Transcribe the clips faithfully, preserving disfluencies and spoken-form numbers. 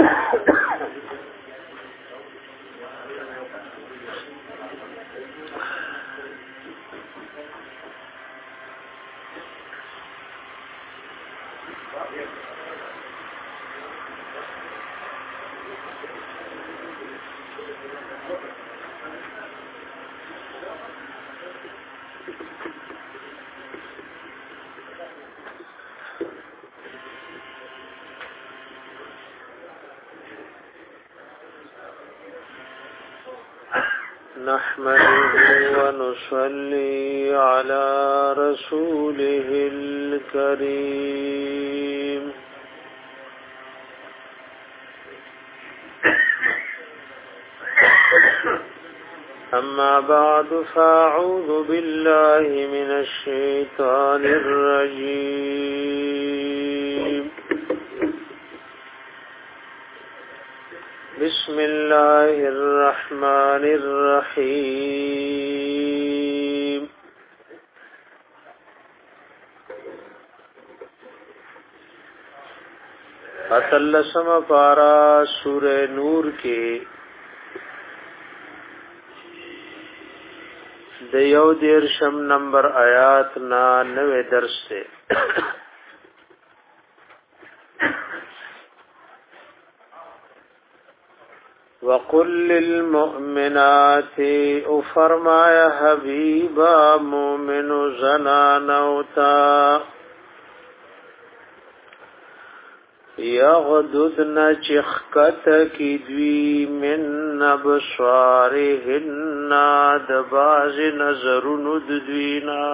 نحمده ونصلي على رسوله الكريم أما بعد فأعوذ بالله من الشيطان الرجيم بسم الله الرحمن الرحيم اتلسم پارا سورہ نور کے دیو دیرشم نمبر آیات نا نوے درس سے وَقُلْ لِلْمُؤْمِنَاتِ اُفَرْمَايَ حَبِيبًا مُؤْمِنُ زَنَانَوْتَا يَغْدُدْنَ چِخْكَتَ کی دوی من ابصارهن دباز نظرن دوینا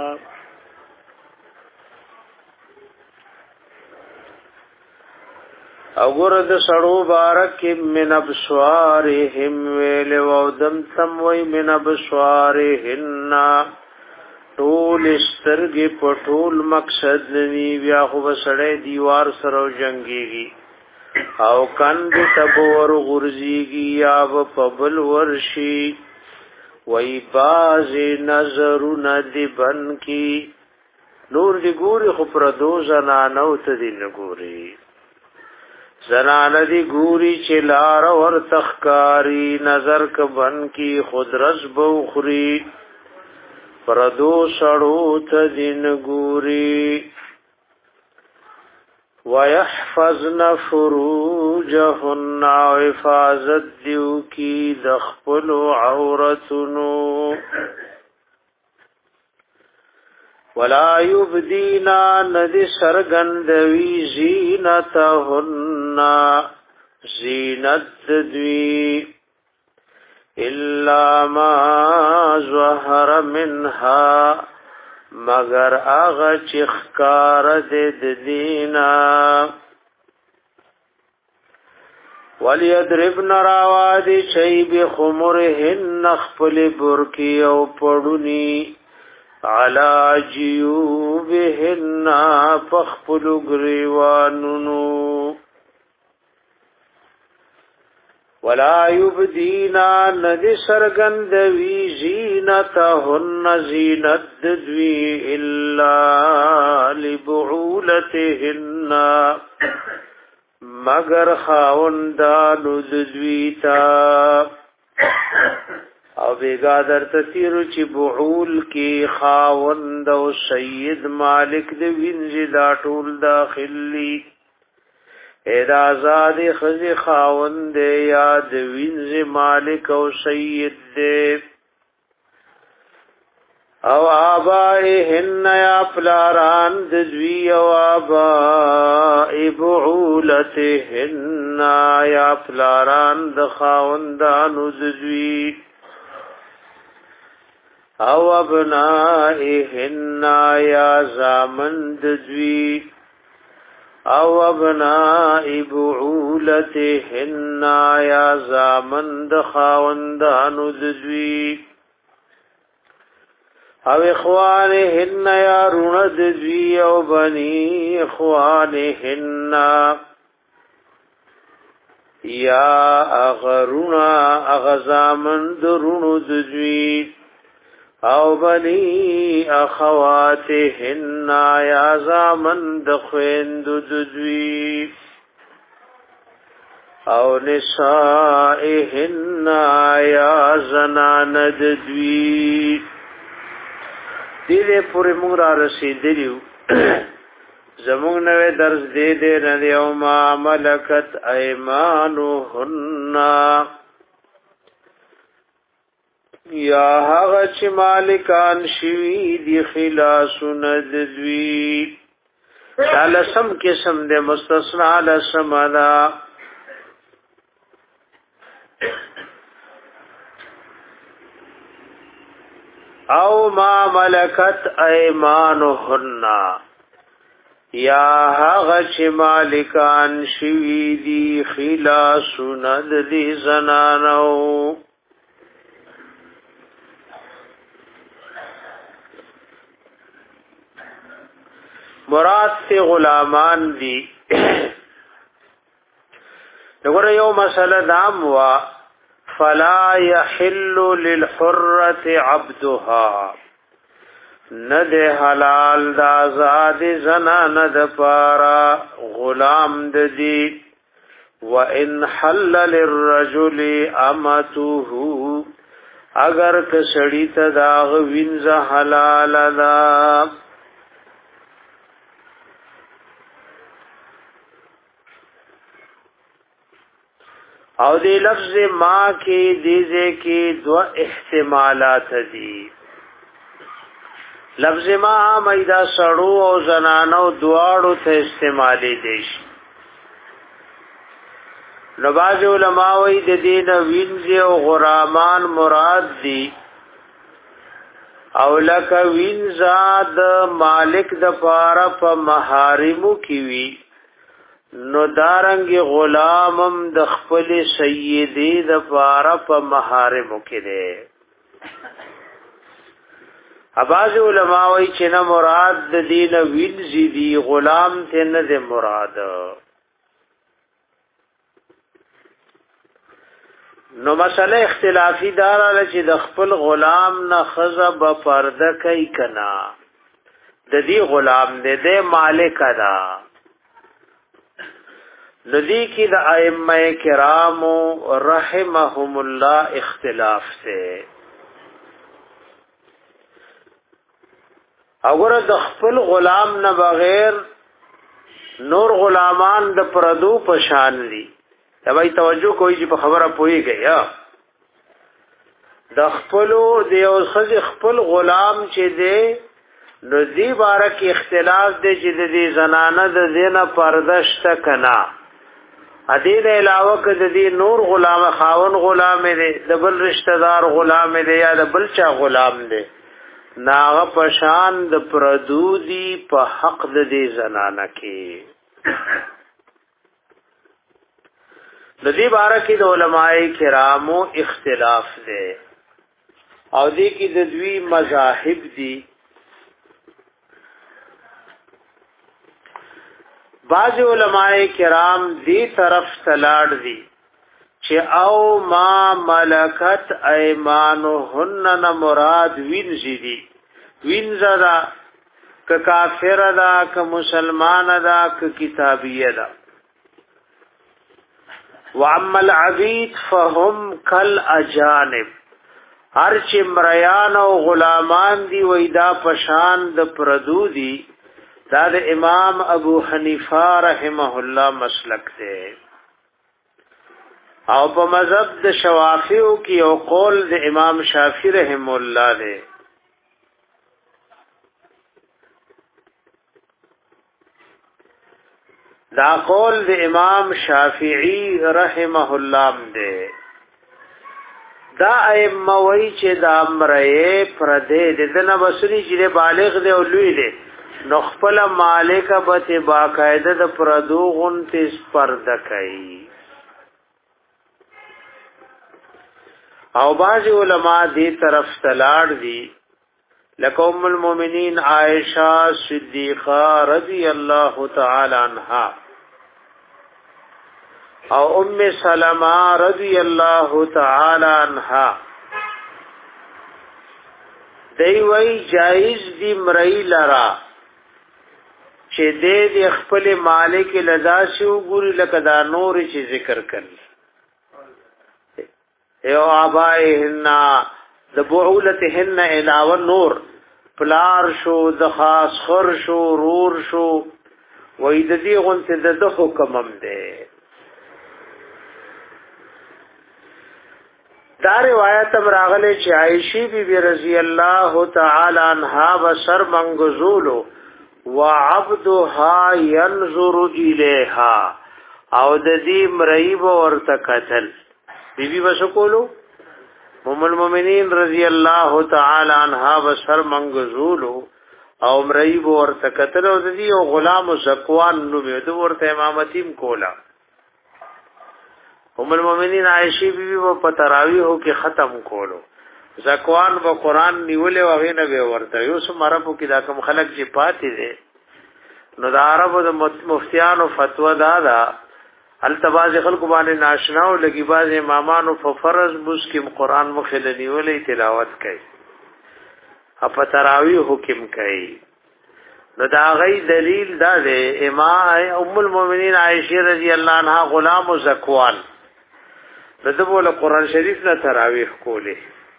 اگر د سړو بارک من ابصارهم ویل او دم تم وی من ابصارهن ټول سترګې پټول مقصد نی بیا خو سړی دیوار سره جنگيږي او کند تبور غرزيږي یا په بل ورشي وی باز نظر ندبن کی نور دی ګوري خو پر دو زنانو ته دی نګوري زنان دی ګوري چې لار ور تخکاری نظر ک بن کی خود رزب خوري پردو سړو ته دین ګوري ويحفظن فروجهن حفاظت دیو کی دخپل عورتنو ولا يبدينا ندي سرغندوي زينتهن زينت دوي الا ما ظهر منها مگر اغه چخکار د دینا وليضربن راوادي شيب خمرهن خپل برکی او پړونی علا جیوبهن فخپل گریوانونو ولا یبدینا ندی سرگندوی زینتهن زینت دوی الا لبعولتهن مگر خاوندانو دویتا او بیگا در تسیرو چی بعول کی خاوند و سید مالک دی وینزی دا ټول داخلی اید آزاد خزی خاوند یا دی وینزی مالک و سید دی او آبائهن یا پلاران دزوی او آبائی بعولتهن یا پلاران دخاوندانو دزوی او ابنائهن یا زامن دزوی او ابنائی بعولتهن یا زامن دخاوندانو دزوی او اخوانهن یا رون دزوی او بنی اخوانهن یا اغرون اغزامن درون دزوی او بنی اخواتهن یا زامن دخویند دزوی او نسائهن یا زنان دوی. دیده پوری مونگ را رسیدلیو زمونگ نوے درس دیده ندی او ما ملکت ایمانوهن یا هغه چې مالکان شوی دی خلاصو ندوی. دا لسم قسم دے مستثنا لسم دا او ما ملکت ایمانهن یا هغه چې مالکان شوی دی خلاصو ندوی زنانو. مراد تی غلامان دی. نگوره یو مسئلہ دام وا فلا يحل للحرة عبدها ند حلال دا آزاد زنان د پارا غلام دی. وان حل للرجل امته اگر کسڑی تداغ وینز حلال دا. او دی لفظ ما کی دیزے کی دو احتمالات دی. لفظ ما میدا سړو او زنانو دواړو ته استعمالی دیش. نو باز علماء وی د دین وینځ او غرامان مراد دی او لک وینځ د مالک د پاره په محارمو کی وی نو دارنګ غلامم د خپل سیدی د پاره په محارم کې ده. اباظ علماء وی چې نه مراد د دین وینځي دی غلام ته نه ده مراد. نو مسله اختلافی دار چې د خپل غلام نه خزب پرده کوي کنا د دې غلام دې د مالک ادا. ندی کی دا ائمہ کرام رحمهم اللہ اختلاف سے اگر د خپل غلام نه بغیر نور غلامان د پردو پشان دي. تبای توجه کوئی چې په خبره پوي گیا د خپل د یو خځ خپل غلام چې دی نو دی بارک اختلاف دی چې د دې زنانه د زینه پردشت کنا ادین علاوه ک د دې نور غلام خاون غلام دی د بل رشتہ دار غلام دی یا د بل چا غلام دی ناغه پشان د پردودی په حق د دې زنانه کې. د دې باره کې د علماء کرامو اختلاف دی او دې کې د دوی مذاهب دي. بعض علماء کرام دی طرف تلاړ دي چې او ما ملکت ایمانهن نه مراد وینځي دي. وینځه دا ک کافر دا ک مسلمان دا ک کتابیه دا. وعما العبید فهم کالاجانب هر چې مریان او غلامان دي وېدا پشان د پردو دي. دا د امام ابو حنیفه رحمه الله مسلک دی او په مذهب د شوافیو کې او قول د امام شافعی رحمه الله دی. دا قول د امام شافعی رحمه الله دی. دا ائمه وی چې دا امرې پردې د دنه وسنی چې بالغ دی او لوی دی نو خپل مالک به باقاعده د پردو غونته پرده کوي. او باز علماء دې طرف تلاړ دي لکه ام المؤمنین عائشہ صدیقہ رضی الله تعالی عنها او ام سلمہ رضی الله تعالی عنها. دی وی جائز دی مرئی لرا چې دې د خپل مالک لذا شو ګوري لکه دا نور چې ذکر کړل یو آبائهن د بعولتهن علاوه نور پلار شو د خاص خر شو رور شو وې د دې غونته د حکم هم ده. دا روایت هم راغله چې عائشہ بی بی رضی الله تعالی عنها بسر منغزولو وعبدها ينظر الیها او د دې مریب ورته قتل بی بی وسکولو ام المؤمنین رضی الله تعالی عنها بسر منغزولو او مریب ورته قتل او د دې غلام زکوان نو به ورته امامتیم کولا. ام المؤمنین عائشہ بی بی په تراویح کې ختم کولو زکوان په قران نیولې او غینه به ورته یو سم عربو کې دا کوم خلک چې پاتې دي نو د عربو د مفتیانو فتوا دا دا التباز خلق باندې ناشنا او لګي باز امامانو په فرض مسکم قران مخه نیولې تلاوت کوي په تراویح حکم کوي. نو دا غي دلیل دا ده امام ام المؤمنین عائشہ رضی الله عنها غلام زکوان دغه له قران شریف نه تراویح کوله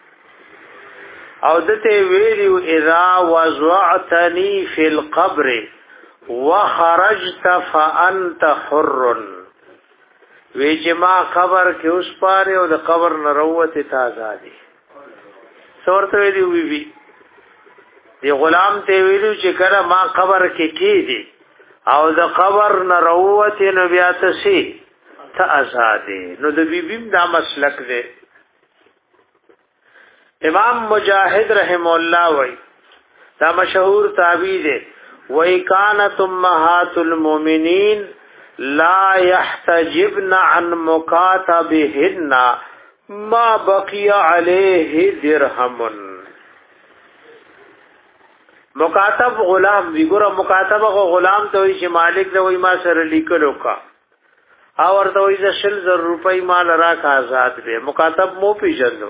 او دته ویلو اذا وضعتني في القبر وخرجت فانت حر وی چې ما قبر کې اوس پاره او د قبر نه وروته ته آزادي سورته ویلو وی وی دی غلام ته ویلو چې کله ما قبر کې کیږي او د قبر نه وروته نو بیا ته سي ته آزادي نو د بیبیم دا مسلک دی. امام مجاهد رحم الله وای دا مشهور تابعی دی وای کانت امهات المؤمنین لا يحتجبن عن مکاتبهن ما بقي عليه درهم. مکاتب غلام وی ګره مکاتب غلام ته وی چې مالک دا وای ما سره لیکلو کا او ورته وی چې شل زر روپۍ مال راک آزاد به مکاتب مو پیژنو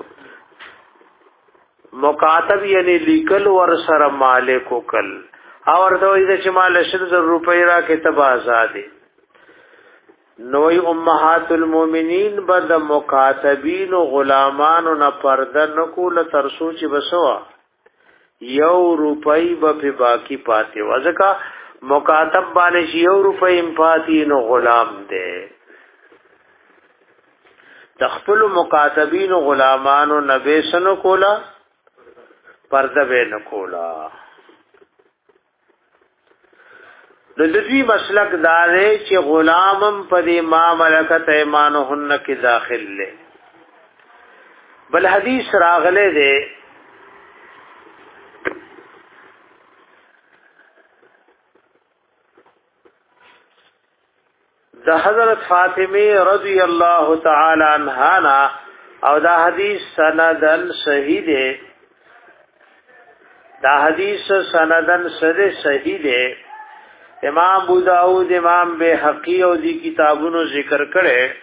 مکاتب یعنی لیکل ور سره مالک وکل او ورته وی چې مال شل زر روپۍ راک ته آزاد نوې امهات المؤمنین بد مکاتبین او غلامان نه پرده نکول تر سوچ بسوا یو روپۍ به باقی پاتې وځکا مکاتب باندې یو روپۍ ام پاتې نو غلام دی. تخپل مکاتبین او غلامانو نبی سن کولا پرده به نکولا. د دې مسلک دار چې غلامم په ما ملکت ایمانهن کې داخل لې بل حدیث راغله ده دا حضرت فاطمه رضی الله تعالی عنها او دا حدیث سندن صحیح ده دا حدیث سندن سره صحیح ده. امام ابو داود امام بیهقی او دی کتابونو ذکر کړي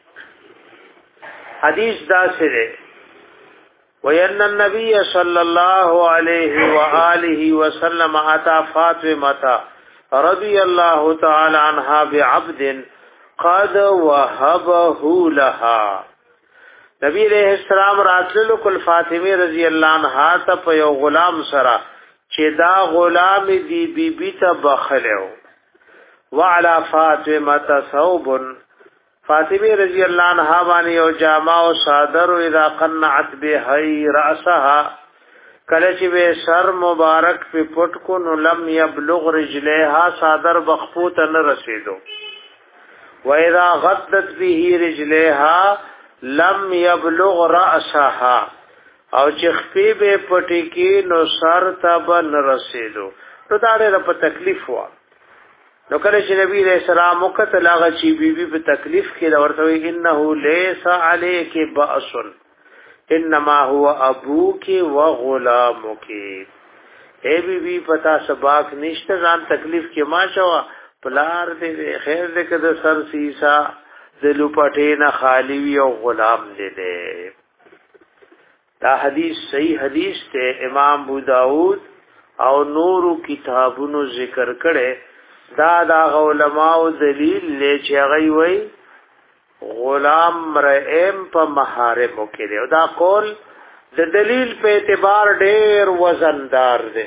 حدیث دا سره وَيَنَّ النَّبِيَّ صَلَّى اللَّهُ عَلَيْهِ وَآلِهِ وَسَلَّمَ أَتَى فاطمة رضي الله تعالى عنها بعبد قد وهبه لها. نبی علیہ السلام راتلو کل فاطمه رضی الله عنها ته په یو غلام سره چې دا غلام دی بی بی ته بخلو وعلى فاطمه ثوب فاطمه رضی الله عنها باندې یو جامه او صادر او اذا قنعت به راسها کله چې به سر مبارک په پټ کو نو لم يبلغ رجلها صادر بخپوت نه رسیدو و اذا غدت به رجلها لم يبلغ راسها او چې خپې به پټی کې نو سر ته نه رسیدو نو دا ډېر په تکلیف و. نو کله چې نبی رسول الله وکړه هغه چې بیبي په تکلیف کې ورته وی انه ليس عليك باس انما هو ابوك وغلامك. اے بیبي پتا سباق نشته ځان تکلیف کې ما شوا پلار دې خیر دې کده سر سیسا د لوپټې نه خالی وی او غلام دې دې. دا حدیث صحیح حدیث ته امام ابو داود او نورو کتابونو ذکر کړي. دا دا علماء دلیل لې چې هغه وای غلام مرئم په محارمو کې دی. دا قول د دلیل په اعتبار ډیر وزندار دی.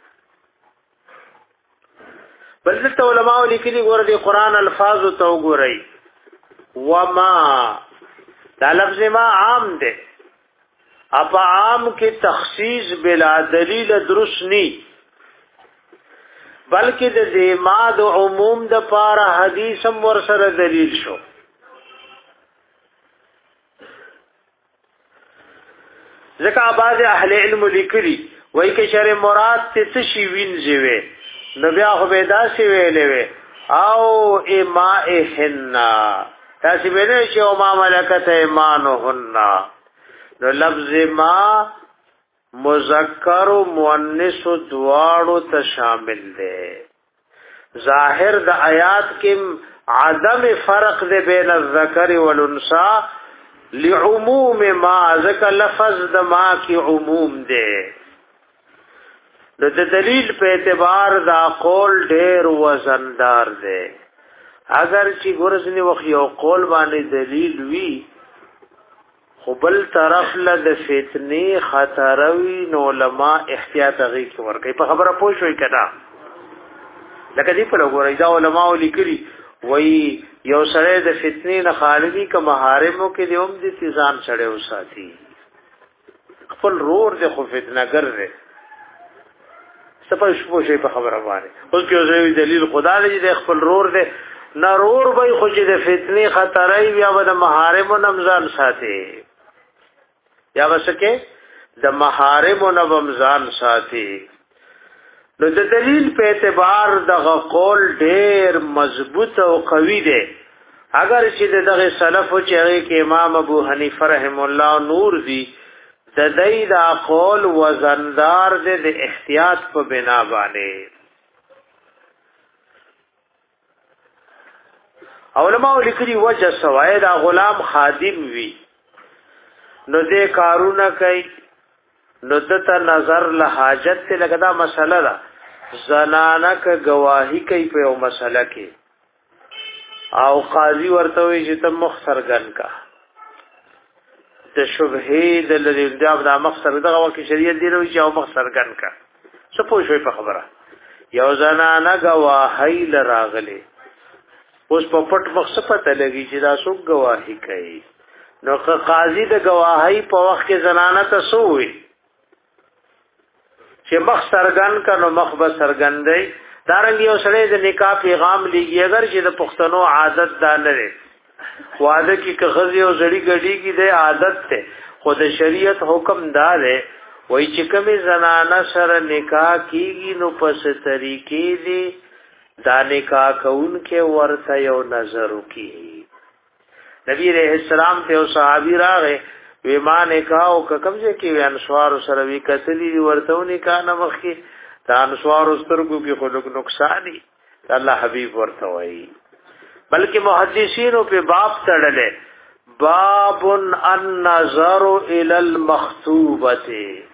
بل څه علماء لیکلي ګوره د قران الفاظ ته وګورئ. وما دا لفظ ما عام دی، اپا عام کې تخصیص بلا دلیل درست نی، بلکې د دې ما د عموم د پاره حدیث هم ور سره دلیل شو. ځکه بعض اهل علم لیکلي وایي کې شر مراد ته شي وینځي وي نو بیا خو به داسې ویلې وي او ایمائهن تاسو به نه چې او ما ملکت ایمانهن. نو لفظ ما مذکر و مؤنث دواړو ته شامل دی. ظاهر د آیات کې عدم فرق دی بین الذکر والانثى لعموم ما، ذکر لفظ د ما کی عموم دی. نو د دلیل په اعتبار دا قول ډیر وزندار دی. اگر چې ګورځنی وخت یو قول باندې دلیل وی خو بل طرف له د فتنې خطر وی نو علماء احتیاط غي ورکړي. په خبره پوه شوي کړه لکه دې په لګورې دا علماء لیکلي وای یو سره د فتنې نه خالدي ک محارمو کې دی هم د تیزان سره وساتي. خپل رور د خو فتنه ګرځي سپه شپو شي په خبره باندې اوس کې یو دلیل خدا دې د خپل رور دې نارور به خو چې د فتنې خطرای بیا د محارمو نمزان ساتي یا وسکه د محارمو نمزان ساتي. نو د دلیل په اعتبار دغه قول ډیر مضبوط او قوي دی. اگر چې دغه سلف او چې کې امام ابو حنیفه رحم الله نور دی د دې دا قول وزندار دی د احتیاط په بنا باندې. علماء لیکلي وجه سوای دا غلام خادم وی نو دې کارونه کوي نو دته نظر له حاجت ته لګدا مسله ده. زنانه ک گواہی کوي په یو مسله کې او قاضي ورته وی چې ته مخسرګن کا د شبهه د لری د مخسر دغه وکي شریعت دی نو چې او مخسرګن کا څه پوه شوي په خبره. یو زنانه گواہی لراغله اوس په پټ مقصد پته لګي چې دا څوک گواہی کوي. نو قاضي د گواہی په وخت کې زنانه ته سووي چې مخ سرګن کنو مخ به سرګن دی. دارنګ یو سره د نکاح پیغام لګي اگر چې د پښتنو عادت دا نه لري واده کې کغزي او زړی غړي کې د عادت ته خود شریعت حکم دار ہے وای چې کومه زنانه سره نکاح کیږي نو پس طریقې دی دا نکاح کون کې ورته یو نظر وکي. نبی رحم السلام ته او صحابي راغې وی ما نکاح او کوم ځای کې انسوار سره وی کتلی ورته نکاح نه مخ کې دا انسوار سترګو کې خلق نقصانی الله حبيب ورته وای. بلکې محدثینو په باب تړلې باب النظر الى المخطوبه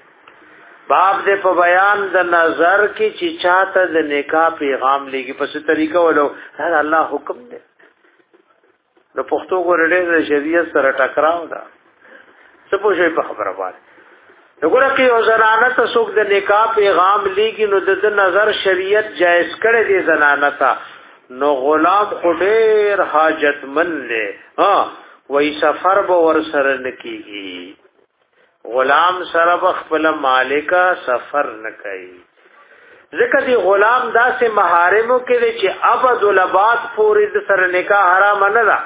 باب دې په بیان د نظر کې چې چاته د نکاح پیغام لګي په څه طریقه ولو دا الله حکم دی. نو پښتو ګورډې د شریعت سره ټکراو ده څه پوه شي په خبره باندې. وګوره کې یو زنانه ته څوک د نکاح پیغام لګي نو د نظر شریعت جائز کړي دي زنانه ته نو غلام خډیر حاجتمن دی ها وای سفر به ور سره نکیږي. غلام سره خپل مالکا سفر نه کوي ځکه دی غلام داسې محارمو کې دی چې ابد الاباد پورې د سره نکاح حرام نه ده.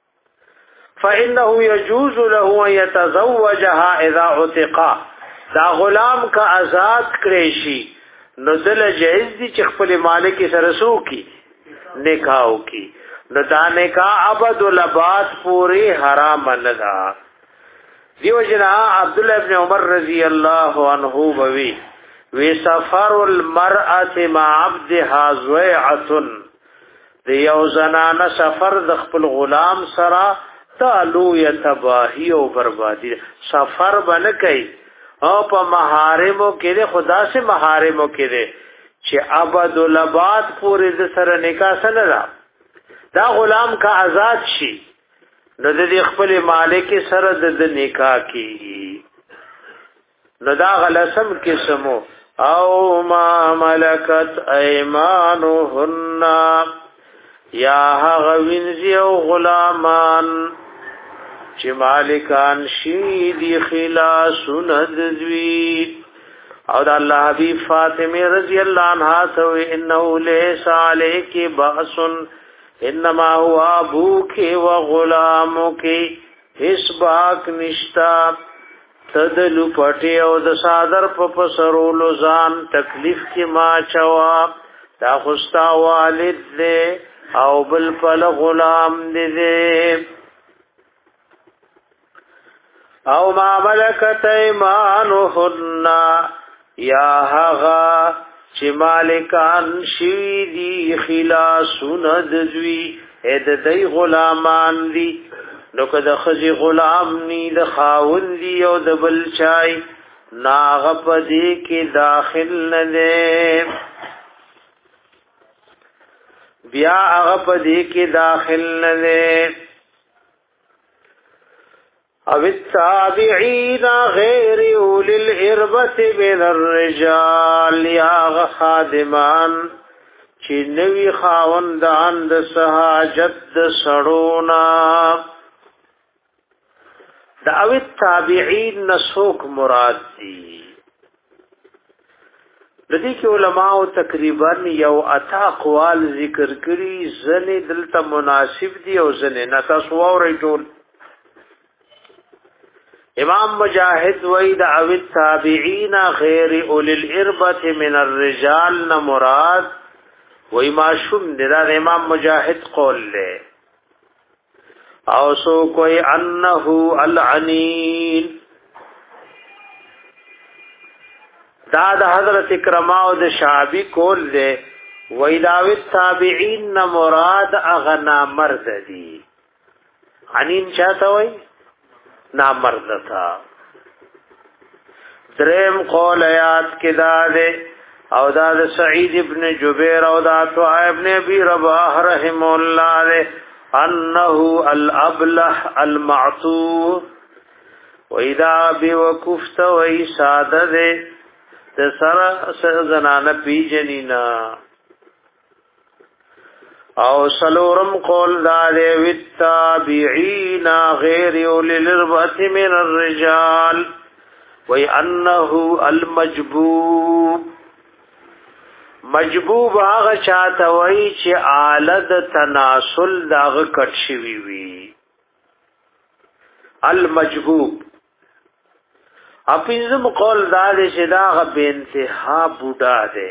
فانه يجوز له ان يتزوجها اذا عتق دا غلام کا آزاد کړي شي نو دل جائز دي چې خپل مالک سره سوکي نکاح وکي. نو دا نکاح ابد الاباد پورې حرام نه ده. دیو جنا عبد الله ابن عمر رضی الله عنه بوي وی سفر المرأه مع عبدها زويعه دیو زنانه سفر د خپل غلام سره تعالو یتباہی او بربادی سفر بن کوي او په محارمو کې خدا سے محارمو کې چې ابد الاباد پورې د سره نکاح سره دا غلام کا آزاد شي نو د خپل مالک سره د نکاح کیږي. نو دا غلسم قسمو او ما ملکت ایمانهن یا هغه وینځي او غلامان چې مالکان شي دی خلاصون دوی. او د الله حبیب فاطمه رضی الله عنها تو انه ليس عليك باس انما هو ابوك وغلامك حسباک نشتا تدلو پټي او د صادر په پسرولو ځان تکلیف کې ما چوا دا خوستا والد دې او بل پل غلام دې او ما ملکت ایمانهن یا هغا چې مالکان شي دی خلاصون دوی اې د دې غلامان دي. نو که د خزي غلام ني د خاون دی او د بل چای ناغ پدې کې داخل نه دي بیا هغه پدې کې داخل نه دي. او التابعین غیر اولی الاربت من الرجال یا خادمان چی نوی خاوندان د سحاجت د سڑونا. دا او التابعین نسوک مراد دی. لدی کی علماء تقریبا یو اتا اقوال ذکر کری زنی دلتا مناسب دی او زنی نتاسواو رجول. امام مجاہد وید او التابعین غیر اولی الاربت من الرجال نا مراد وی معشوم دیدا امام مجاہد قول لے. او سو کوئی انہو العنین دا دا حضرت اکرماء دا شعبی قول لے وید او التابعین نا مراد اغنا مرد دی. عنین چاہتا وی نامرد تھا. دریم قول آیات کے دادے او داد سعید ابن جبیر او داد ابن ابی رباح رحم اللہ دے انہو الابلح المعطور ویدا بی وکفت وی سادہ دے سر زنان پی جنینا. او سلورم قول دارے والتابعین غیر اولی الاربت من الرجال وی انہو المجبوب. مجبوب آغا چاہتا وی چی آلد تناسل داغ کٹشوی وی المجبوب. اپنزم قول دارے چی داغ بے انتہا بودا دے.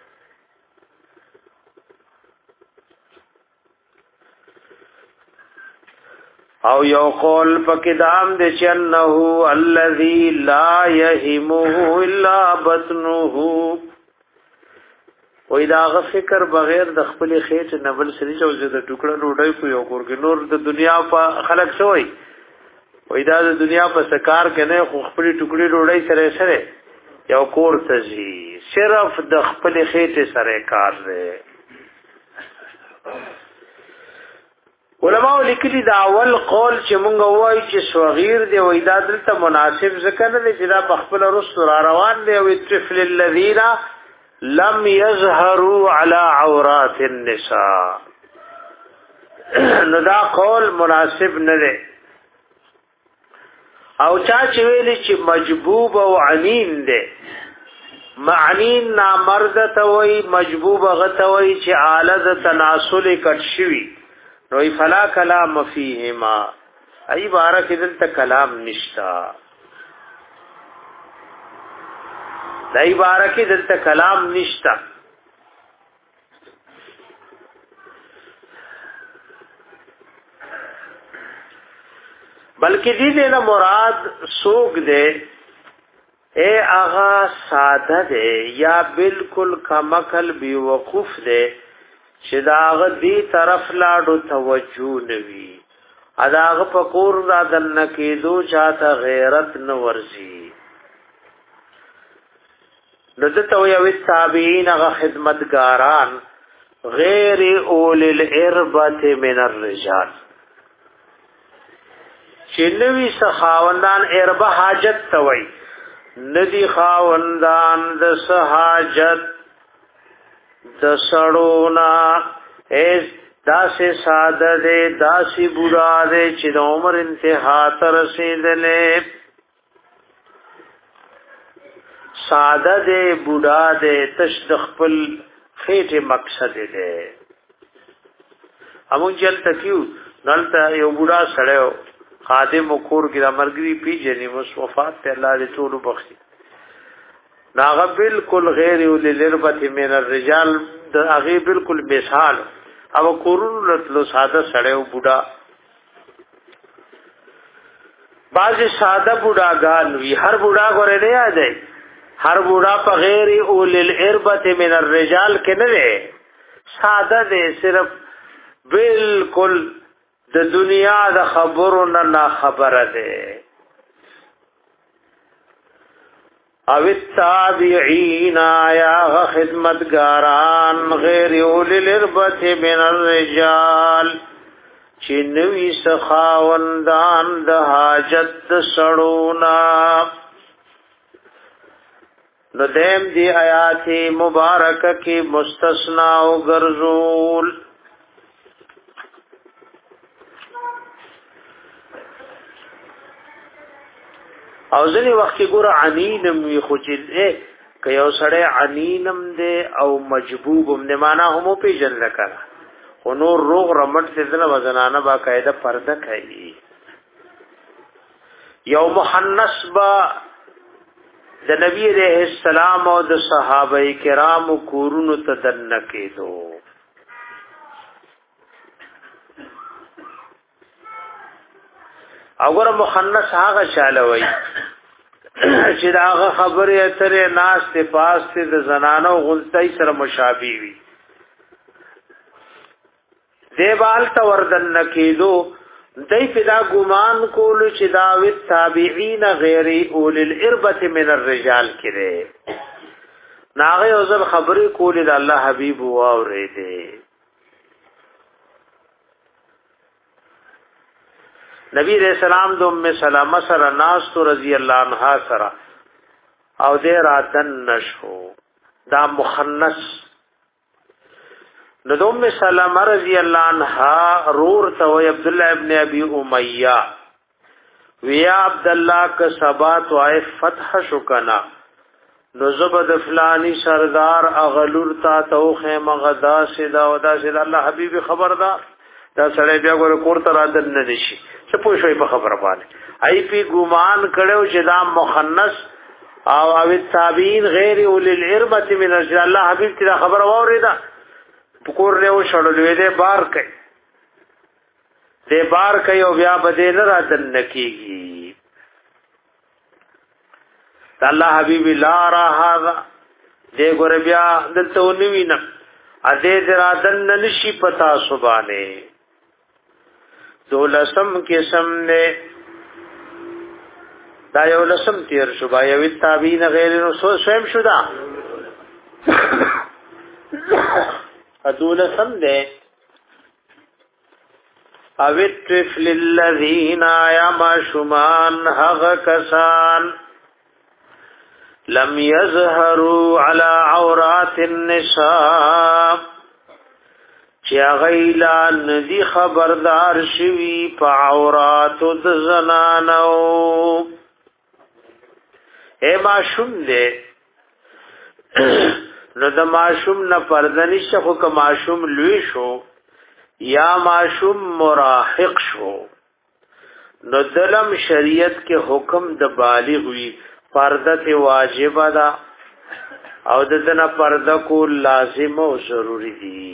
او یو قول پکدام دے چنه الذی لا یهمه الا بطنه وې دا غ فکر بغیر د خپل خېټ نبل سری چې د ټوکړه روډای کو یو کور کې نور د دنیا په خلق شوی وې دا د دنیا په سکار کې نه خو خپل ټوکړي روډای سره سره یو کور ته زی صرف د خپل خېټ سره کار دی. علماء لیکلی دا اول قول چې مونږ وایي چې صغیر دی وې دا دلته مناسب ذکر نه دی چې دا بخپل رسول را روان دی او الطفل الذين لم يظهروا على عورات النساء نو دا قول مناسب نه دی. او چا چې ویلي چې مجبوب او عنین دی معنین نامرد ته وایي مجبوب غته وایي چې آلد تناسل کټ شوی نو فلا کلام فیهما ای بارک دلته کلام نشتا. دای بارک دلته کلام نشتا. بلکې دې نه مراد سوق دے اے آغا ساده دے یا بالکل کمکل بی وقوف دے چې داغ دی طرف لاړو توجه نوي اداغ پکور را دن کېدو چاته غیرت نو ورزي نذت او یو تابعین غ خدمتګاران غیر اول الاربه من الرجال چې نوی سخاوندان اربه حاجت توي ندی خاوندان د سحاجت د سړونا ایس داسې ساده دې داسې بوډا دې چې د عمر انتها ته رسیدلې ساده دې بوډا دې تش د خپل خېټه مقصد دې امون جل تکیو نلته یو بوډا سړیو خادم کور کې د مرګري پیجنې مس وفات ته الله دې ټول بخشي ناغه بالکل غیر للربت من الرجال د هغه بالکل مثال او کورونو لتلو ساده سړیو بوډا باز ساده بوډاګان وی هر بوډا غره نه یادای هر بوډا په غیر اول الاربت من الرجال کې نه دی ساده دی صرف بالکل د دنیا د خبرو نه خبره ده او التابعین یا خدمتگاران غیر اول الاربت من الرجال چې نوی سخاوندان د حاجت د سړونا نو دیم دی آیات مبارکه کې مستثنا او ګرځول او ځنی وخت کې ګور عنینم وی خو چې که یو سړی عنینم دی او مجبوبم نه معنا هم په جن لکړه خو نور روغ رمټ څه نه وزنانه با قاعده پرده کوي یو محنس با د نبی عليه السلام او د صحابه کرام کورونو تدن کېدو اگر مخنث هغه چالوي چې داغه خبره اترې ناس ته پاس ته د زنانو غلطۍ سره مشابه وي دیوال ته وردن نکیدو دای پیدا ګمان کول چې داوت تابعین غیر اول الاربت من الرجال کړي ناغه اوزل خبره کول د الله حبیب و اورېده نبی علیہ السلام د ام سلمہ سره ناس تو رضی الله عنها سره او دې راتن نشو دا مخنث نو د ام سلمہ رضی الله عنها رور ته وی عبد الله ابن ابي امیہ ویا عبد الله ک ثبات وای فتح شو کنا نو زبد فلانی سردار اغلور تا توخه مغدا سدا ودا سدا الله حبیب خبردار دا سړی بیا ګور کور ته راځل نه نشي څه پوه شوي په خبره باندې ای پی ګمان کړو چې دا مخنث او او تابعین غیر اول الاربه من الرجال الله حبیب ته خبر اوریدا پکور له و شړلې دې بار کوي دې بار کوي او بیا بده نه راځل نکېږي الله حبیب لا را هذا دې ګور بیا دلته ونوینه ا دې درادن نشي پتا سبانه دولسم قسم نه دا یو لسم تیر شو با یو تابعین غیر نو سو سویم شو دا دولسم ده اوت طفل الذین یما شمان حق کسان لم یظهروا علی عورات النساء چیا غیلا ندی خبردار شوی په عوراتو د زنانو اے معشوم دې نو د معشوم نه پردنی شخو که معشوم لوی شو یا معشوم مراهق شو نو دلم شریعت کې حکم د بالغ وی پرده واجب ده او د دنه پرده کول لازم او ضروری دي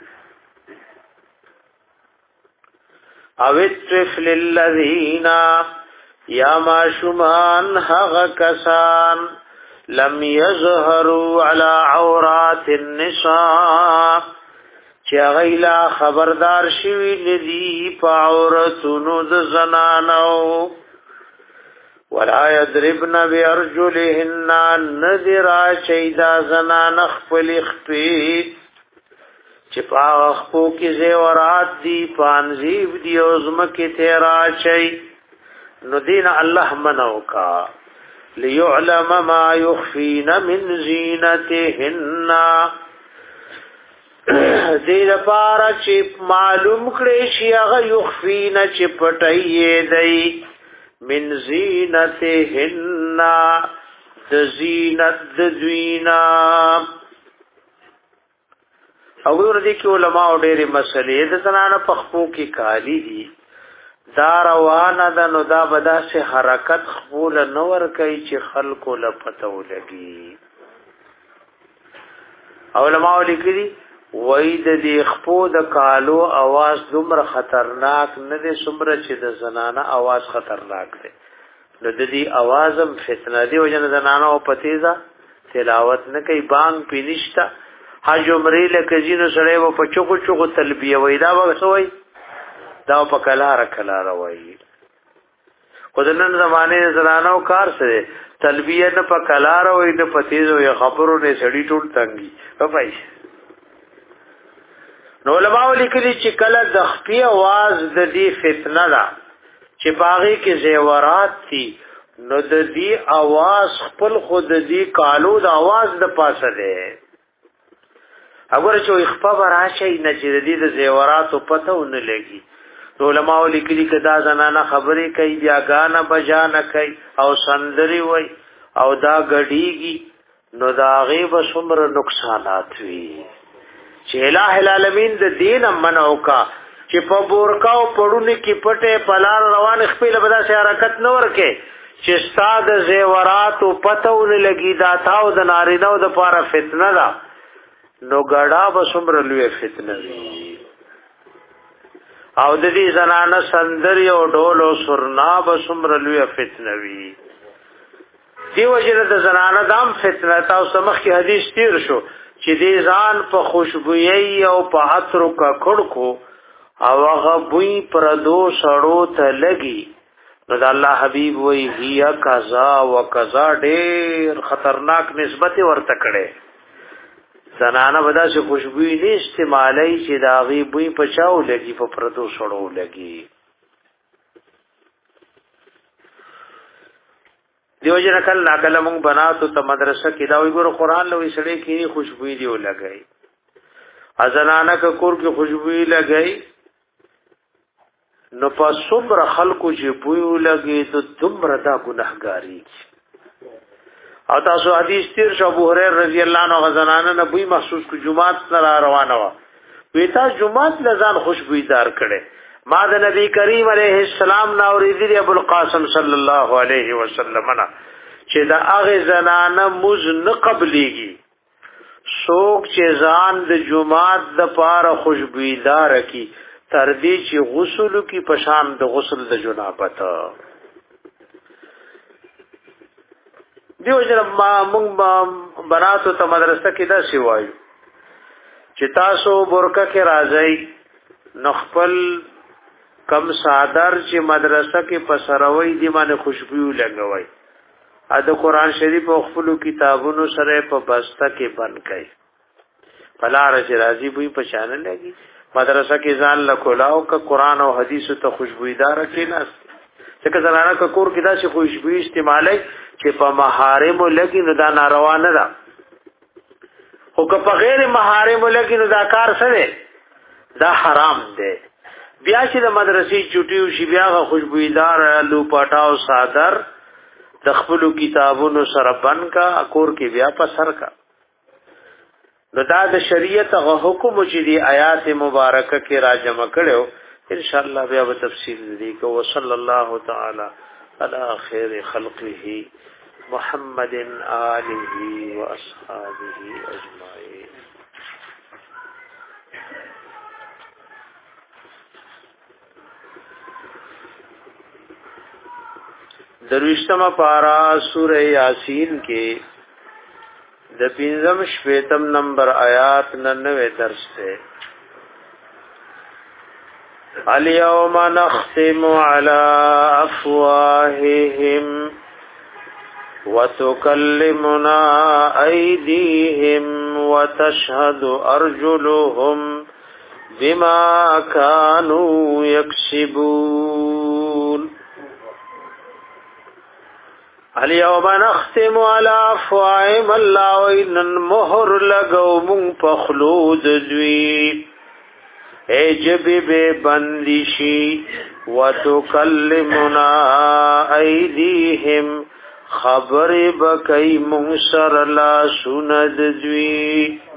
او الطفل الذین یا معشومان حق کسان لم یظهروا علی عورات النساء چا غیلا خبردار شوی ندی پا عورتونو د زنانو ولا یضربن بارجلهن نذرا چیدا زنان خپل خپی چې په خپو کې زیورات دي پانزیب دی او زمکه تیرا چي نو دین الله منو کا ليعلم ما يخفين من زينتهن دیر پارا چې معلوم کړي شي هغه يخفين چې پټي دی من زينتهن د زینت د دوینا او ورته کې علماء ډېرې مسلې د زنانه په خپو کې کالی دي دا روانه ده نو دا بدا سے حرکت خپول نور کوي چې خلکو لپته ولګي علماء لیکلي وای د دې خپو د کالو आवाज دومره خطرناک نه دي څومره چې د زنانه आवाज خطرناک دی نو د دې आवाजم فتنه دی او جن زنانه او پتیزا تلاوت نه کوي بانګ پینشتا حج عمره لکه جینو سره و په چوکو چوکو تلبیه وای دا وسوي دا په کلاره کلاره وای خدانن زمانه زنانو کار سره تلبیه نه په کلاره وای د پتیزو یا خبرو نه سړی ټول تنګي پپای نو علماء لیکلي چې کله د خفي आवाज د دې فتنه ده چې باغی کې زیورات دي نو د دې आवाज خپل خود دې کالو د आवाज د پاسه ده اگر چې اخفا براشي نه چې دې د زیورات او پته ونه لګي علماء لیکلي کدا زنانه خبرې کوي بیا غانا بجانا کوي او سندري وای او دا غډيږي نو دا غیب سمر نقصانات وي چې الٰه العالمین د دین منو کا چې په بورکاو پړونی کې پټه پلار روان خپل بدا سي حرکت نه ورکه چې استاد زیورات او پتهونه لګي دا تاو د نارینو د پاره فتنه ده نو غډا به سمر لوی فتنه وي او د دې زنانه سندري او ډول او سرنا به سمر لوی فتنه وي دیو جره د زنانه دام فتنه تاسو مخ کې حدیث تیر شو چې دې ځان په خوشبوئی او په عطر کا کړکو او هغه بوئی پر دو سړو ته لګي نو د الله حبيب وی هيا قضا وقضا ډېر خطرناک نسبت ورته کړي زنانه بدا سے خوشبوئی نه استعمالي چې دا غي بوئی پچاو لګي په پردو سړو لګي دیو جن کل ناکل مونږ بناتو ته مدرسه کې دا وی ګور قران لوي سړې کې خوشبوئی دیو لګي ازنانه ک کور کې خوشبوئی لګي نو په صبر خلقو چې بوئی لګي ته دومره دا ګناهګاری او تاسو حدیث تیر شو ابو هريره رضی الله عنه غزنانه نبوي محسوس کو جمعات سره روانه وا ویتا جمعات لزان خوشبوئیدار کړي ما د نبی کریم علیه السلام نا اوریدي ابو القاسم صلی الله علیه وسلم نا چې دا هغه زنانه مز نه قبليږي څوک چې ځان د جمعات د پاره خوشبوئیدار کی تر دې چې غسل کی پشان د غسل د جنابت دیو جن ما مونږ بناتو ته مدرسه کې دا سی وایو چې تاسو برکه کې راځي نخپل کم صادر چې مدرسه کې پسروي دی باندې خوشبو لګوي ا د قران شریف او خپل کتابونو سره په بسته کې بند کړي فلار چې راځي بوې په شان لګي مدرسه کې ځان لکولاو ک قران او حدیث ته خوشبوئیدار کیناس څنګه زنانه ک کور کې دا چې خوشبوئی استعمالي چې په محارم لګي نو دا ناروا نه ده خو که په غیر محارم لګي نو دا کار څه دا حرام دی بیا چې د مدرسې چټیو شي بیا خوشبوئیدار لو پټاو صادر د خپل کتابونو سره بن کا اکور کې بیا په سر کا نو دا د شریعت غو حکم چې دی آیات مبارکه کې راجمع کړو ان شاء الله بیا په تفصیل دي کو صلی الله تعالی علی خیر خلقه محمد آله و اصحابه اجمعین. درویشتم پارا سورہ یاسین کے د پنځم شپیتم نمبر آیات ننوے درس تے الیوم نختم علی افواہہم وتکلمنا ایدیہم وتشہد ارجلہم بما كانوا یکسبون. اليوم نختم على افواههم الله وإن مهر لگو من پخلود دوی اے جبی بے بندشی وتکلمنا ایدیهم خبر بکی منصر لا سند دوی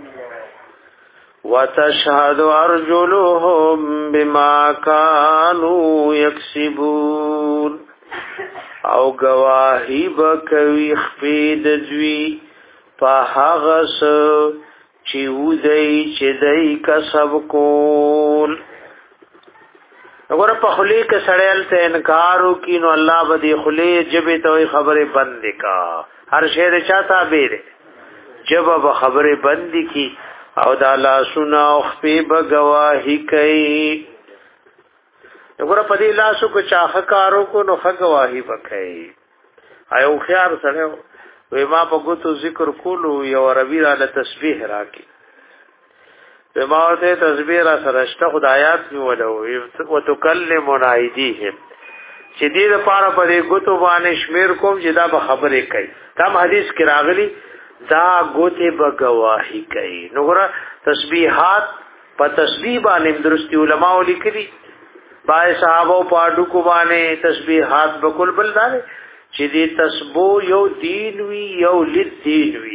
وتشهد ارجلهم بما كانوا يكسبون او گواہی بکوی خپید دوی پا حغس چیودئی چدئی کسب کول اگر پا خلی کے سڑیل تے انکارو کی نو اللہ بدی خلی جبی توی خبر بند کا ہر شہر چاہتا بیرے جب اب خبر بند کی او دا لا سنا اخپی بگواہی کئی وګوره په دې لاسو کو چاخه کارو کو نو خګواهی بکای ایو خيار سره وې ما په ګوتو ذکر کولو یو ربی را له تسبیح راکی به ما ته تسبیح را سره شته خدایات می ولو وتکلمون ایدیهم چې دې لپاره په دې ګوتو باندې شمیر کوم چې دا به خبرې کوي دا حدیث کې راغلی دا ګوته بگواهی کوي نو ګوره تسبیحات په تسبیح باندې درستی علماء لیکلي بای صحابه پاډو کو باندې تسبیحات بکل بلدار چې دې تسبو یو دین وی یو لید دین وی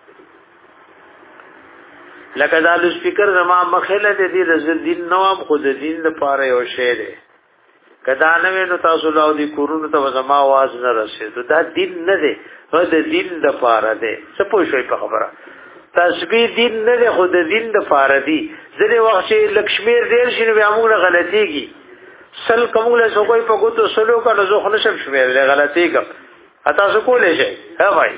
لکه دا د سپیکر زما مخله دې د دین نوام خود دین لپاره یو شی دی کدا نه نو تاسو له دې کورونو ته زما आवाज نه رسېدو دا دین نه دی نو د دین لپاره دی څه پوښوي په خبره تسبیح دین نه دی خود دین لپاره دی ځنه وخت چې لکشمیر ډیر شنو بیا موږ غلطيږي سل کومله سو کوئی په ګوتو سلو کنه زه خو نشم شمیر له غلطي کوم اته څه کولې شي ها بھائی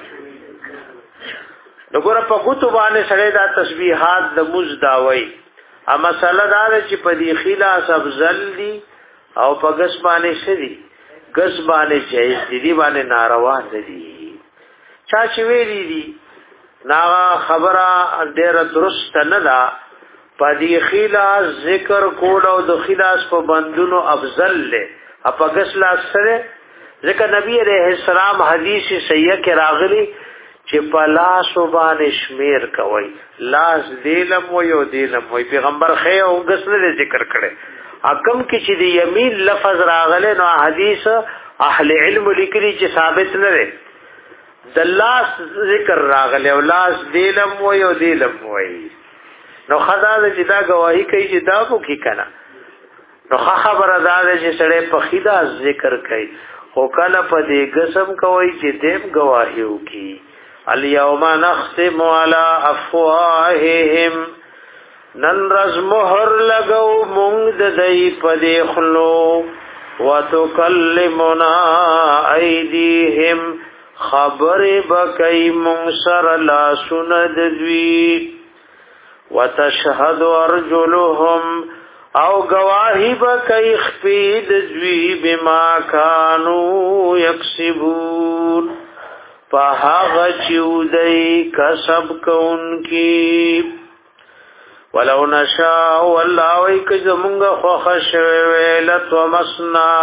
وګوره په ګوتو باندې سره دا تسبیحات د مزداوي ا مسله دا چې په دې خلاص افضل دي او په غس باندې شدي غس باندې جایز دي باندې ناروا دي چا چې ویلي دي نا خبره ډېر درست نه ده پدی خلاص ذکر کول او د خلاص په بندونو افضل له اپا غسل سره ذکر نبی علیہ السلام حدیث صحیح کې راغلی چې پلا سبحان شمیر کوي لاس دیلم و یو دیلم وي پیغمبر خې او غسل ذکر کړي حکم کې چې د یمین لفظ راغله نو حدیث اهل علم لیکلي چې ثابت نه ده د لاس ذکر راغله او لاس دیلم و یو دیلم وي نو خدا د جدا گواہی کوي چې دا مو کی کنه نو خبره دا ده چې سړی په خدا ذکر کوي خو کله په دې قسم کوي چې دیم گواہی وکي الیوم نختم علی افواههم نن رز مهر لګو مونږ د دې په دې خلو وتکلمنا ایدیهم خبر بکای مونږ سره لا سند دوی وتشهد ارجلهم او گواہی بکئی خپید دوی بما كانوا یکسبون فهغ چودئی کسب کونکی ولو نشاء والله ویک زمونږ خوښ ویلت ومسنا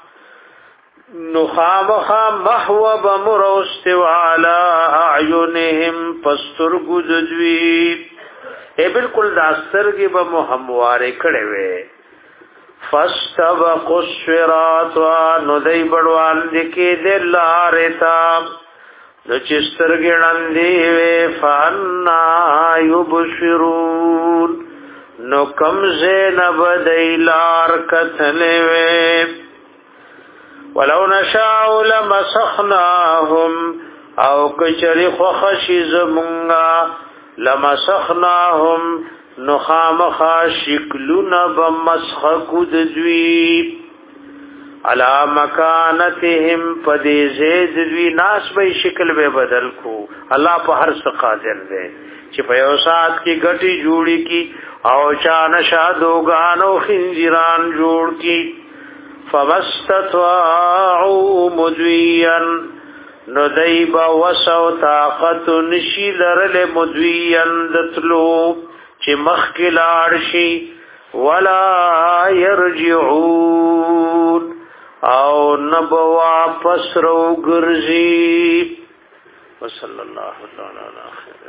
نخامخ محو بمروست وعلى اعینهم فاسترگو دوی اے بالکل داستر کی با محموارے کڑے وے فاستبقوا الصراط نو دی بڑوان دکی دے لارتا نو چستر گنن دی وے فانا یبشرون نو کم زینب دی لار کتلے وے ولو نشاء لمسخناهم او کچری خوخشی زمونگا لمسخناهم نخامخا شکلنا بمسخ کدوی علا مکانتهم پدی زید دوی ناس بی شکل بے بدل کو اللہ پا ہر سقادر دے چی پیوسات کی گٹی جوڑی کی او چان شادوگان و خنجران جوڑ کی فمستطاعوا مدویاً نو دیبا وسو طاقت نشی لرل مدویان دتلو چی مخکلار شی ولا یرجعون او نبو واپس رو ګرځي. وصلی الله تعالی علی خیر.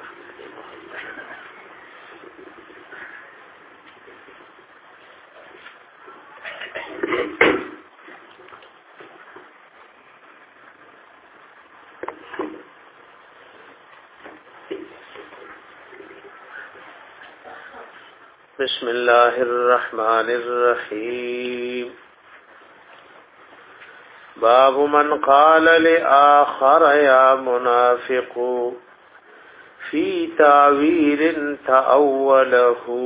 بسم الله الرحمن الرحيم. باب من قال لآخر يا منافق في تاويل تأوله.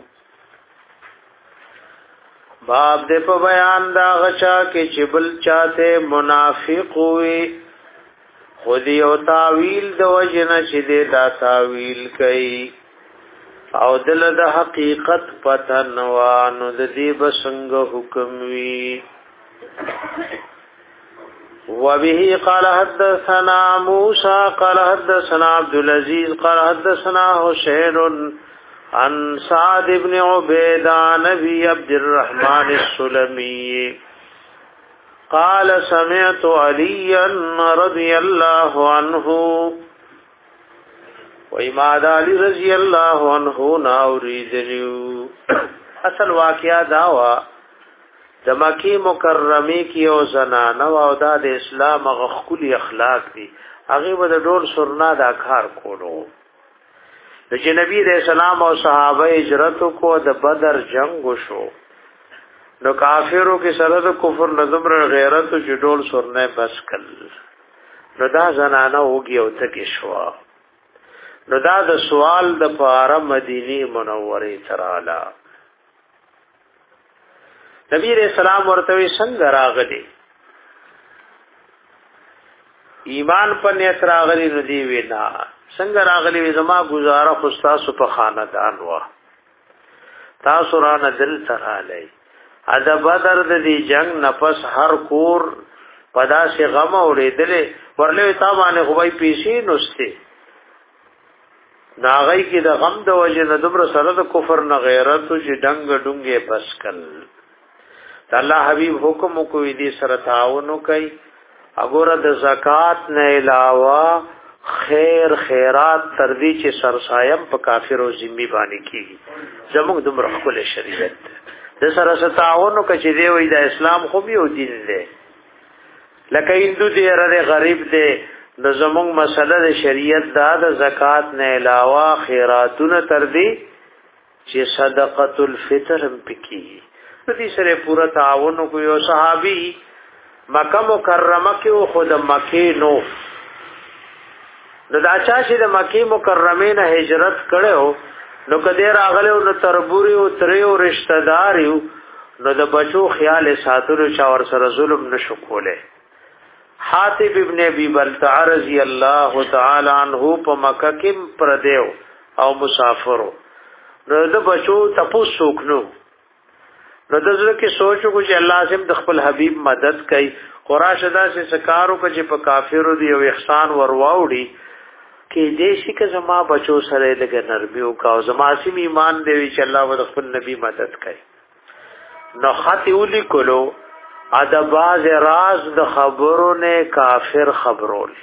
باب دې په بیان دا غچا کې چې بل چاته منافق وي خودي او تاویل د وجنه چې دې دا تاویل کوي او دل د حقیقت پته نوانو د دې بسنګ حکم وی. وبه قال حدثنا موسى قال حدثنا عبد العزيز قال حدثنا حسين عن سعد بن عبيدة نبي عبد الرحمن السلمي قال سمعت عليا رضي الله عنه و امام علی رضی اللہ عنہ ناوریدلیو. اصل واقعہ داوا د مکی مکرمه کی او زنانه او د اسلام غخلی اخلاق دي هغه به د ډول سرنا دا کار کولو. د نبی رسول الله او صحابه هجرت کو د بدر جنگ شو نو کافرو کې سره د کفر نظم غیرت او ډول سرنه بس کل نو دا زنانه وګي او تکي شو. نو دا د سوال د پاره مدینی منوره تراله نبی رسول الله ورته څنګه راغلی ایمان په نیت راغلی نو دی وینا څنګه راغلی زما گزاره خو تاسو په خاندان وا تاسو را نه دل تراله ادا بدر د دې جنگ نفس هر کور پدا سے غم اورېدلې ورلې تا باندې خوای پیسې نوسته ناغی کی د غم د وجه نه دبر سره د کفر نه غیرت چې ډنګ ډنګه بس کل. د الله حبیب حکم کو دې سره تعاون کوي وګوره د زکات نه علاوه خیر خیرات تر دې چې سرسایم په کافر او ذمہ باندې کیږي زموږ د مرخل شریعت د سره تعاون کوي چې دی وې د اسلام خو به دین دی لکه هندو دی رره غریب دی د زمونږ مسله د شریعت دا د زکات نه علاوه خیراتونه تر دي چې صدقۃ الفطر هم پکې د دې سره پورا تعاون کوي او صحابي مکه مکرمه کې خود مکه نو د داچا چې د مکه مکرمه نه هجرت کړو نو کدی راغله نو تربوري او تریو رشتہ داریو نو د بچو خیال ساتلو چا ور سره ظلم نشو کوله. حاتب ابن ابي بلتع رضی الله تعالی عنہ په مکه کې پردیو او مسافرو نو د بچو تاسو وکړو نو د ځل کې سوچو چې الله سم د خپل حبيب مدد کوي قراشدا سے سکارو چې په کافرو دی او احسان ورواوړي کې دیشي که زما بچو سره لګ نرمیو کا او زما سیم ایمان دی چې الله ود خپل نبی مدد کوي نو خاطی ولي کولو ادا باز راز د خبرو نه کافر خبرول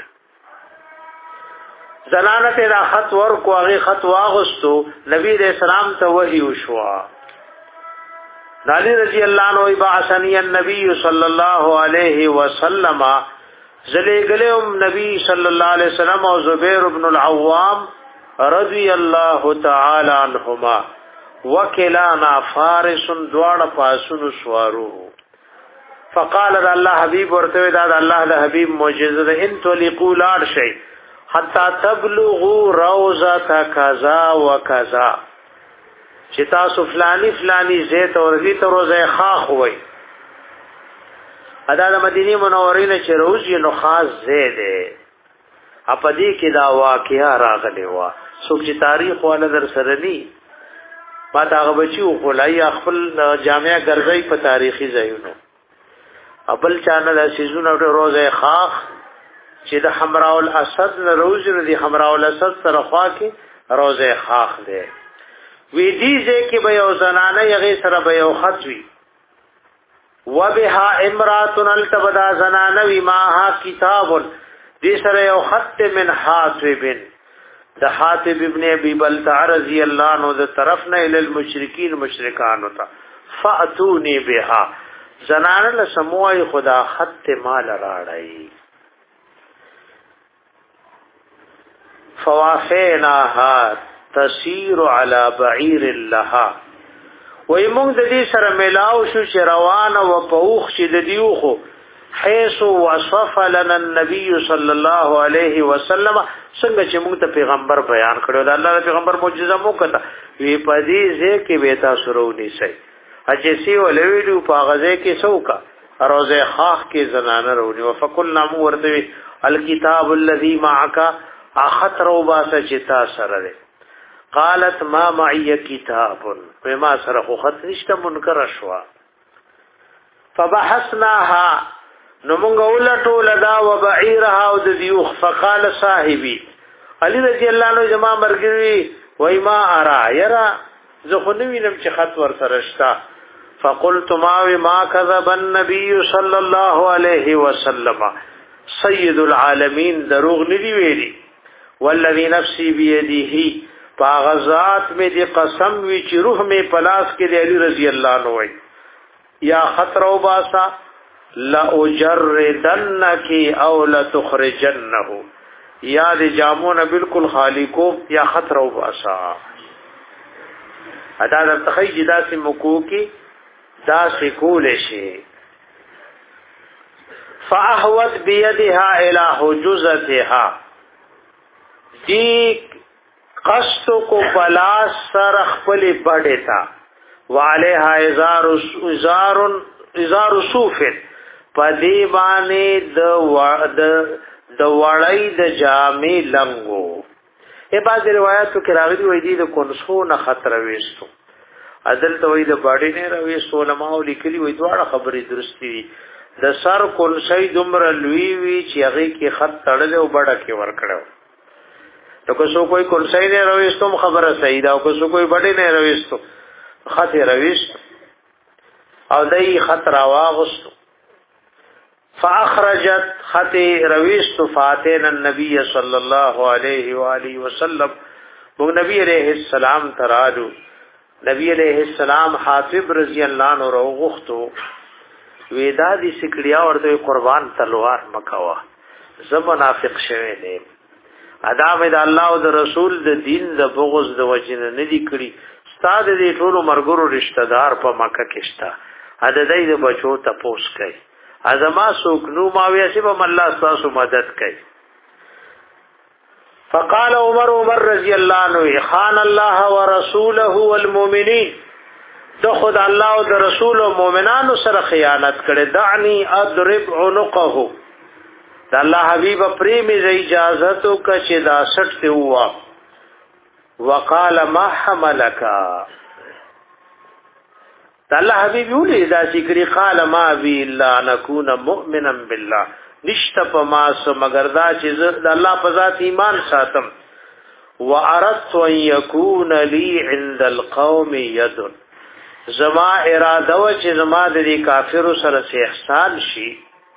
زنانه ته خط ورکو هغه خط واغستو نبی رسول الله ته وحی وشوا. علی رضی الله عنه بعثنی النبی صلی الله علیه وسلم زلیګلم نبی صلی الله علیه وسلم او زبیر ابن العوام رضی الله تعالی عنهما وکلانا فارس دوړ پاسونو سوارو. فقال الله حبيب ورته دا الله د حبيب معجزه ده ان تلقوا لار شي حتا تبلغوا روضه كذا وكذا چې تاسو فلانی فلانی زیت او زیت روزه خاخ وای ادا د مدینه منورې نه چې روز یې نو خاص زیده اپدی کې دا واقعیا راغلی و څوک چې تاریخ ولا در سره ني ما دا غبچو خلای خپل جامعہ ګرځي په تاریخي ځایونو ابل چانه د سيزونو روزه خاخ چې د حمراء الاسد نه روز ردي حمراء الاسد سره خوا کې روزه خاخ ده وی دې چې به یو زنانه یغه سره به یو خط وی وبها امراتن التبدا زنانوی ماها کتاب دی سره یو خط من حاطب د حاطب ابن ابي بلتع رضی الله عنه د طرفنا ال المشرکین مشرکان وتا فاتونی بها زنان له سموي خدا خط مال راړی فوافیناها تسیر علی بعیر لها وای موږ د دې سره ملاو شو چې روان او پوخ چې د دیوخو حيث وصف لنا النبي صلی الله علیه وسلم څنګه چې موږ ته پیغمبر بیان کړو دا الله پیغمبر معجزه مو کړه وی پدې ځکه به تاسو ورونی سي اجسی ولویدو پاغزه کې څوکا روزه خاخ کې زنانه ورونی وفقلنا مو ورته الكتاب الذي معك اخطر وباس چتا سره قالت ما معي كتاب وما سره خط نشته منکر شوا فبحثناها نمونگا اولٹو لدا وبعیرها او دیوخ فقال صاحبی علی رضی اللہ عنہ جماع مرگروی وی ما ارا یرا زخنوینم چه خط ورسرشتا فقلت ماوی ما کذب النبی صلی اللہ علیہ وسلم سید العالمین دروغ ندی ویلی والذی نفسی بیدیہی پاغذات میں دی قسم وی چی روح میں پلاس کے دی علی رضی اللہ عنہ وی یا خطر و باسا لأجردنکی او لتخرجنہو یا دی جامون بالکل خالیکو یا خطر و باسا ادا در تخیج دا سی مکو کی دا سی کولشی فاحوت بیدها الى حجزتها دی قصد کو پلاس سرخ پلی بڑھتا وعلیها ازار ازار ازار صوف پدی باندې د د وړای د جامې لنګو په بعض روایتو کې راغلي وای دي د کنسو نه خطر وېستو عدل ته وای د باډي نه راوېستو علماء لیکلي وای دواړه خبرې درستی دي د سر کنسي دومره لوی وی چې هغه کې خط تړل او بڑا کې ور کړو تو که سو کوئی کنسي نه راوېستو خبره صحیح ده او که سو کوئی باډي نه راوېستو خط راوېستو او دای خط راواغستو فاخرجت خط رويست فاتن النبي صلى الله عليه واله وسلم وہ نبی علیہ السلام ترادو نبی علیہ السلام حاطب رضی اللہ عنہ روغختو ویدا دی سکڑیا ورته قربان تلوار مکوا زم منافق شوه نه ادا مې د الله او د رسول د دین د بغض د وجنه نه دی کړی استاد دې ټول مرګرو رشتہ دار په مکه کې شتا ادا دې د بچو تپوس کوي ازما سوکنو ماویسی بم اللہ استاسو مدد کئی فقال عمر عمر رضی اللہ عنہ خان اللہ ورسولہ والمومنین دو خود اللہ و دا رسول و مومنان سر خیانت کرے دعنی ادرب عنقہو دا اللہ حبیب پریمی زی اجازتو کچی دا سٹتے ہوا وقال ما حملکا الله حبیب یولی دا ذکر قال ما بی الا نکون مؤمنا بالله نشته په ما سو مگر دا چې د الله په ذات ایمان ساتم واردت ان یکون لی عند القوم ید زما اراده و چې زما د کافر سره سي احسان شي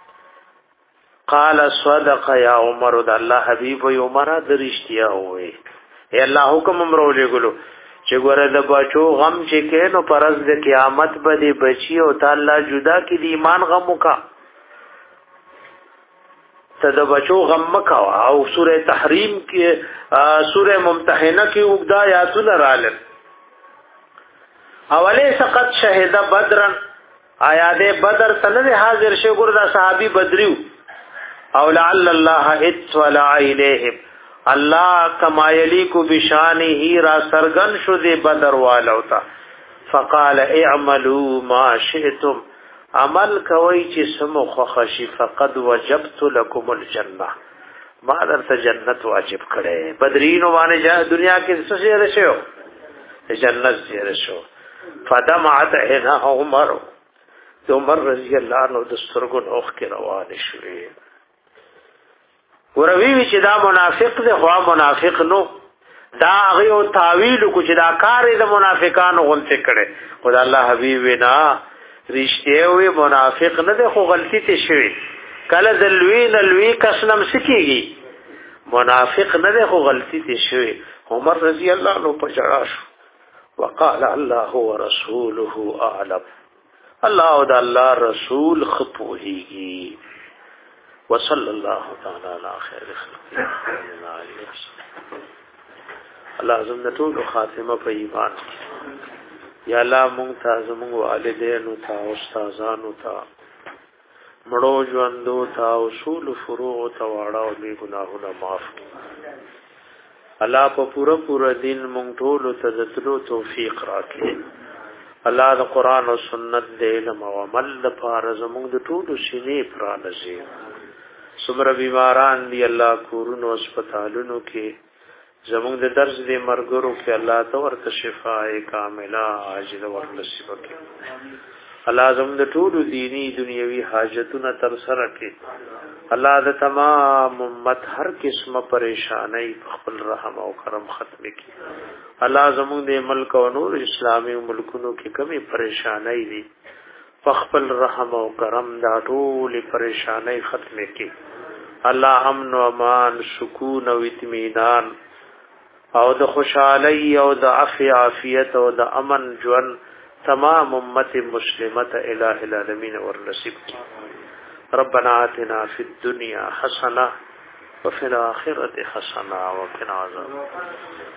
قال صدق یا عمر د الله حبیب و عمر درشتیا وې اے الله حکم امرولې ګلو چې ګوره د بچو غم چې کینو پرز د قیامت باندې بچي او تعالی جدا کی د ایمان غم وکا ته د بچو غم مکا او سوره تحریم کې سوره ممتحنه کې وګدا آیاتونه رااله اوله سقط شهید بدرن آیات بدر سند حاضر شه ګور دا صحابي بدریو او لعل الله اطلع الیهم اللہ کما یلیکو بشانی ہی را سرگن شد بدر والوتا فقال اعملوا ما شئتم عمل کوئی چی سمو خخشی فقد وجبت لکم الجنہ ما در تا جنت واجب کرے بدرینو بانے دنیا کی سیر شو جنت سیر شو فدمعت عنا عمر عمر رضی اللہ عنہ دسترگن اوخ کی روان شوئے وروی وی چې دا منافق دی خو منافق نو دا هغه او تعویل کو چې دا کار د منافقانو غونته کړي خدای الله حبیب وینا رښتیا وي منافق نه ده خو غلطی ته شوی کله دلوی نلوی کسنم سکیږي منافق نه ده خو غلطی ته شوی عمر رضی الله عنه پچړا شو وقال الله ورسوله اعلم الله او د الله رسول خپوهیږي وصلی الله تعالی علی خیر خلق الله زم ټول خاتمه په ایمان یا الله مونږ ته زموږ والدینو ته استادانو ته مړو ژوندو ته اصول فروع ته واړه او بی ګناهونه معاف الله په پورا پورا دین مونږ ټول ته د تلو توفیق راکړي الله د قران او سنت د علم او عمل لپاره زموږ د ټول سینې پرانځي څومره بیماران دي الله کورونو هسپتالونو کې زموږ د درس د مرګرو کې الله ته ورته شفاء کامله عاجله ورنصیب کړي الله زموږ د ټول دینی دنیوي حاجتونه تر سره کړي الله د تمام امت هر قسمه پریشانای خپل رحم او کرم ختم کړي الله زموږ د ملک او نور اسلامي ملکونو کې کمی پریشانای دي خپل رحم او کرم دا ټول پریشانای ختم کړي الله امن او امان سکون او اطمینان او د خوشحالی او د عفو عافیت او د امن ژوند تمام امت مسلمه الہ العالمین ورنصیب کی ربنا آتنا فی الدنیا حسنه وفي الاخره حسنه وقنا عذاب